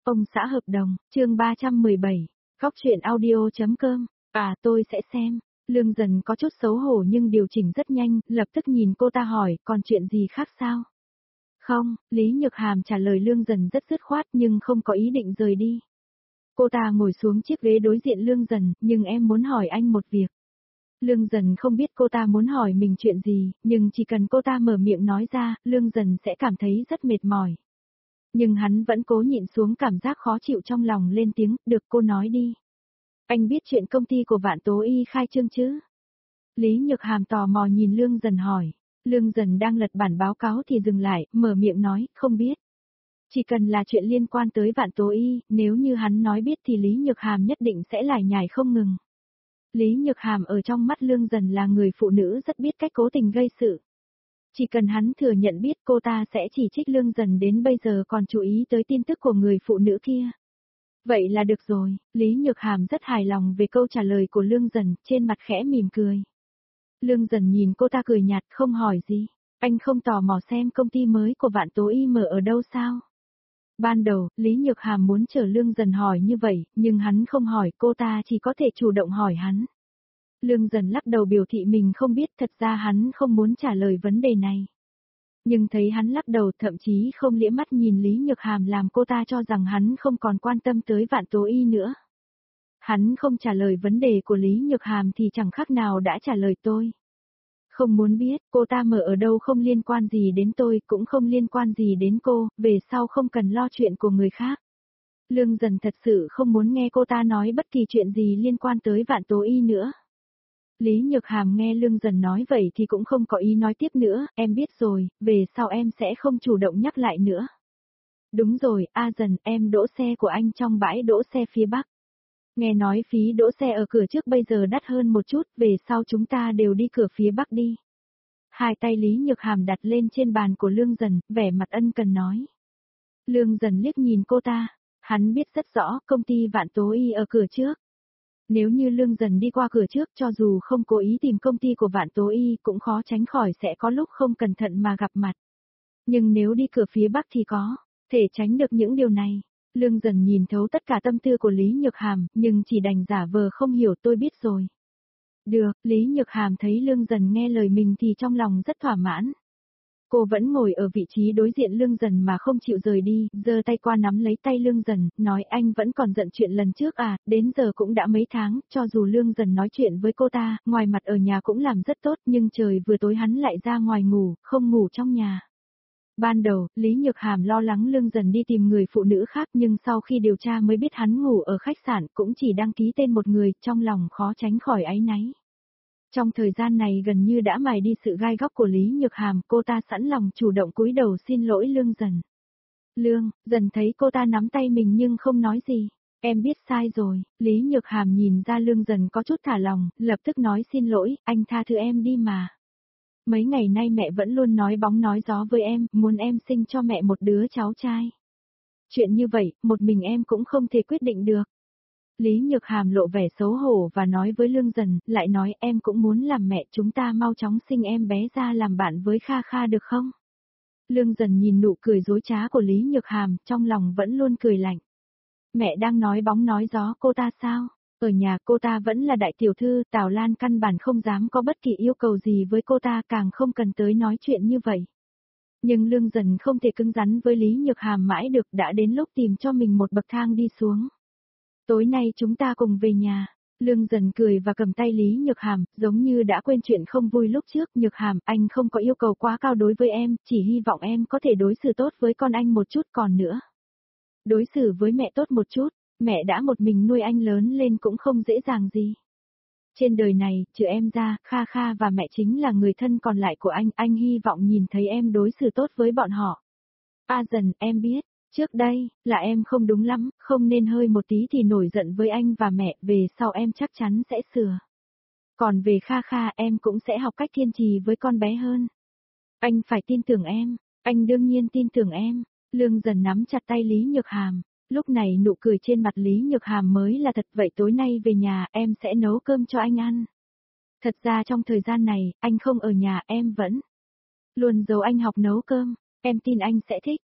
Ông xã hợp đồng, chương 317, góc truyện audio.com, tôi sẽ xem. Lương Dần có chút xấu hổ nhưng điều chỉnh rất nhanh, lập tức nhìn cô ta hỏi, còn chuyện gì khác sao? Không, Lý Nhược Hàm trả lời Lương Dần rất dứt khoát nhưng không có ý định rời đi. Cô ta ngồi xuống chiếc ghế đối diện Lương Dần, nhưng em muốn hỏi anh một việc. Lương Dần không biết cô ta muốn hỏi mình chuyện gì, nhưng chỉ cần cô ta mở miệng nói ra, Lương Dần sẽ cảm thấy rất mệt mỏi. Nhưng hắn vẫn cố nhịn xuống cảm giác khó chịu trong lòng lên tiếng, được cô nói đi. Anh biết chuyện công ty của Vạn Tố Y khai trương chứ? Lý Nhược Hàm tò mò nhìn Lương Dần hỏi. Lương Dần đang lật bản báo cáo thì dừng lại, mở miệng nói, không biết. Chỉ cần là chuyện liên quan tới Vạn Tố Y, nếu như hắn nói biết thì Lý Nhược Hàm nhất định sẽ lải nhải không ngừng. Lý Nhược Hàm ở trong mắt Lương Dần là người phụ nữ rất biết cách cố tình gây sự. Chỉ cần hắn thừa nhận biết cô ta sẽ chỉ trích Lương Dần đến bây giờ còn chú ý tới tin tức của người phụ nữ kia. Vậy là được rồi, Lý Nhược Hàm rất hài lòng về câu trả lời của Lương Dần, trên mặt khẽ mỉm cười. Lương Dần nhìn cô ta cười nhạt không hỏi gì, anh không tò mò xem công ty mới của Vạn Tố Y mở ở đâu sao? Ban đầu, Lý Nhược Hàm muốn chờ Lương Dần hỏi như vậy, nhưng hắn không hỏi, cô ta chỉ có thể chủ động hỏi hắn. Lương Dần lắc đầu biểu thị mình không biết, thật ra hắn không muốn trả lời vấn đề này. Nhưng thấy hắn lắc đầu thậm chí không liếc mắt nhìn Lý Nhược Hàm làm cô ta cho rằng hắn không còn quan tâm tới Vạn Tố Y nữa. Hắn không trả lời vấn đề của Lý Nhược Hàm thì chẳng khác nào đã trả lời tôi. Không muốn biết, cô ta mở ở đâu không liên quan gì đến tôi, cũng không liên quan gì đến cô, về sau không cần lo chuyện của người khác. Lương Dần thật sự không muốn nghe cô ta nói bất kỳ chuyện gì liên quan tới Vạn Tố Y nữa. Lý Nhược Hàm nghe Lương Dần nói vậy thì cũng không có ý nói tiếp nữa, em biết rồi, về sau em sẽ không chủ động nhắc lại nữa. Đúng rồi, Dần, em đỗ xe của anh trong bãi đỗ xe phía Bắc. Nghe nói phí đỗ xe ở cửa trước bây giờ đắt hơn một chút, về sau chúng ta đều đi cửa phía Bắc đi. Hai tay Lý Nhược Hàm đặt lên trên bàn của Lương Dần, vẻ mặt ân cần nói. Lương Dần liếc nhìn cô ta, hắn biết rất rõ công ty Vạn Tố Y ở cửa trước. Nếu như Lương Dần đi qua cửa trước cho dù không cố ý tìm công ty của Vạn Tố Y cũng khó tránh khỏi sẽ có lúc không cẩn thận mà gặp mặt. Nhưng nếu đi cửa phía Bắc thì có thể tránh được những điều này. Lương Dần nhìn thấu tất cả tâm tư của Lý Nhược Hàm, nhưng chỉ đành giả vờ không hiểu tôi biết rồi. Được, Lý Nhược Hàm thấy Lương Dần nghe lời mình thì trong lòng rất thỏa mãn. Cô vẫn ngồi ở vị trí đối diện Lương Dần mà không chịu rời đi, giơ tay qua nắm lấy tay Lương Dần, nói anh vẫn còn giận chuyện lần trước đến giờ cũng đã mấy tháng, cho dù Lương Dần nói chuyện với cô ta, ngoài mặt ở nhà cũng làm rất tốt nhưng trời vừa tối hắn lại ra ngoài ngủ, không ngủ trong nhà. Ban đầu, Lý Nhược Hàm lo lắng Lương Dần đi tìm người phụ nữ khác nhưng sau khi điều tra mới biết hắn ngủ ở khách sạn cũng chỉ đăng ký tên một người, trong lòng khó tránh khỏi áy náy. Trong thời gian này gần như đã mài đi sự gai góc của Lý Nhược Hàm, cô ta sẵn lòng chủ động cúi đầu xin lỗi Lương Dần. Lương Dần thấy cô ta nắm tay mình nhưng không nói gì. Em biết sai rồi, Lý Nhược Hàm nhìn ra Lương Dần có chút thả lòng, lập tức nói xin lỗi, anh tha thứ em đi mà. Mấy ngày nay mẹ vẫn luôn nói bóng nói gió với em, muốn em sinh cho mẹ một đứa cháu trai. Chuyện như vậy, một mình em cũng không thể quyết định được. Lý Nhược Hàm lộ vẻ xấu hổ và nói với Lương Dần, lại nói em cũng muốn làm mẹ, chúng ta mau chóng sinh em bé ra làm bạn với Kha Kha được không? Lương Dần nhìn nụ cười dối trá của Lý Nhược Hàm, trong lòng vẫn luôn cười lạnh. Mẹ đang nói bóng nói gió cô ta sao? Ở nhà cô ta vẫn là đại tiểu thư, Tào Lan căn bản không dám có bất kỳ yêu cầu gì với cô ta, càng không cần tới nói chuyện như vậy. Nhưng Lương Dần không thể cứng rắn với Lý Nhược Hàm mãi được, đã đến lúc tìm cho mình một bậc thang đi xuống. Tối nay chúng ta cùng về nhà. Lương Dần cười và cầm tay Lý Nhược Hàm, giống như đã quên chuyện không vui lúc trước. Nhược Hàm, anh không có yêu cầu quá cao đối với em, chỉ hy vọng em có thể đối xử tốt với con anh một chút, còn nữa. Đối xử với mẹ tốt một chút, mẹ đã một mình nuôi anh lớn lên cũng không dễ dàng gì. Trên đời này, trừ em ra, Kha Kha và mẹ chính là người thân còn lại của anh hy vọng nhìn thấy em đối xử tốt với bọn họ. Dần, em biết. Trước đây, là em không đúng lắm, không nên hơi một tí thì nổi giận với anh và mẹ, về sau em chắc chắn sẽ sửa. Còn về Kha Kha em cũng sẽ học cách kiên trì với con bé hơn. Anh phải tin tưởng em, anh đương nhiên tin tưởng em. Lương Dần nắm chặt tay Lý Nhược Hàm, lúc này nụ cười trên mặt Lý Nhược Hàm mới là thật. Vậy tối nay về nhà em sẽ nấu cơm cho anh ăn. Thật ra trong thời gian này, anh không ở nhà em vẫn luôn giấu anh học nấu cơm, em tin anh sẽ thích.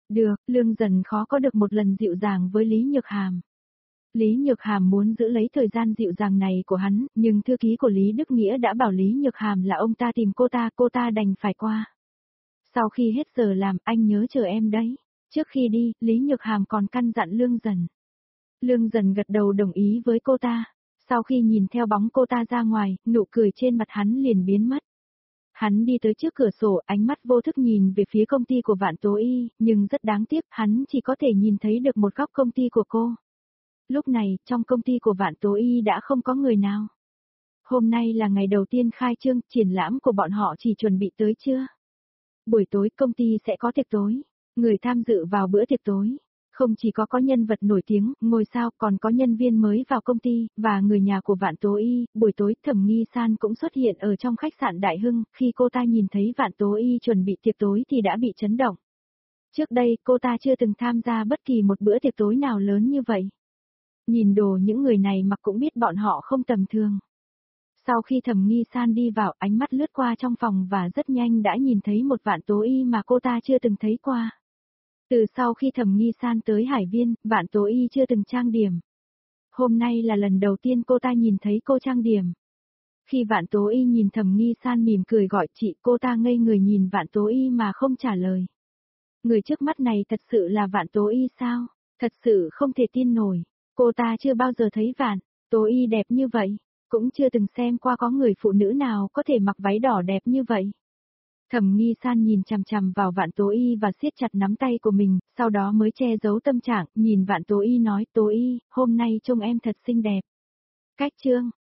Được, Lương Dần khó có được một lần dịu dàng với Lý Nhược Hàm. Lý Nhược Hàm muốn giữ lấy thời gian dịu dàng này của hắn, nhưng thư ký của Lý Đức Nghĩa đã bảo Lý Nhược Hàm là ông ta tìm cô ta đành phải qua. Sau khi hết giờ làm, anh nhớ chờ em đấy. Trước khi đi, Lý Nhược Hàm còn căn dặn Lương Dần. Lương Dần gật đầu đồng ý với cô ta. Sau khi nhìn theo bóng cô ta ra ngoài, nụ cười trên mặt hắn liền biến mất. Hắn đi tới trước cửa sổ, ánh mắt vô thức nhìn về phía công ty của Vạn Tố Y, nhưng rất đáng tiếc, hắn chỉ có thể nhìn thấy được một góc công ty của cô. Lúc này, trong công ty của Vạn Tố Y đã không có người nào. Hôm nay là ngày đầu tiên khai trương, triển lãm của bọn họ chỉ chuẩn bị tới trưa. Buổi tối công ty sẽ có tiệc tối. Người tham dự vào bữa tiệc tối. Không chỉ có nhân vật nổi tiếng, ngôi sao, còn có nhân viên mới vào công ty, và người nhà của Vạn Tố Y. Buổi tối, Thẩm Nghi San cũng xuất hiện ở trong khách sạn Đại Hưng, khi cô ta nhìn thấy Vạn Tố Y chuẩn bị tiệc tối thì đã bị chấn động. Trước đây, cô ta chưa từng tham gia bất kỳ một bữa tiệc tối nào lớn như vậy. Nhìn đồ những người này mặc cũng biết bọn họ không tầm thường. Sau khi Thẩm Nghi San đi vào, ánh mắt lướt qua trong phòng và rất nhanh đã nhìn thấy một Vạn Tố Y mà cô ta chưa từng thấy qua. Từ sau khi Thẩm Nghi San tới Hải Viên, Vạn Tố Y chưa từng trang điểm. Hôm nay là lần đầu tiên cô ta nhìn thấy cô trang điểm. Khi Vạn Tố Y nhìn Thẩm Nghi San mỉm cười gọi chị, cô ta ngây người nhìn Vạn Tố Y mà không trả lời. Người trước mắt này thật sự là Vạn Tố Y sao? Thật sự không thể tin nổi. Cô ta chưa bao giờ thấy Vạn Tố Y đẹp như vậy, cũng chưa từng xem qua có người phụ nữ nào có thể mặc váy đỏ đẹp như vậy. Thẩm Nghi San nhìn chằm chằm vào Vạn Tố Y và siết chặt nắm tay của mình, sau đó mới che giấu tâm trạng, nhìn Vạn Tố Y nói, Tố Y, hôm nay trông em thật xinh đẹp. Cách chương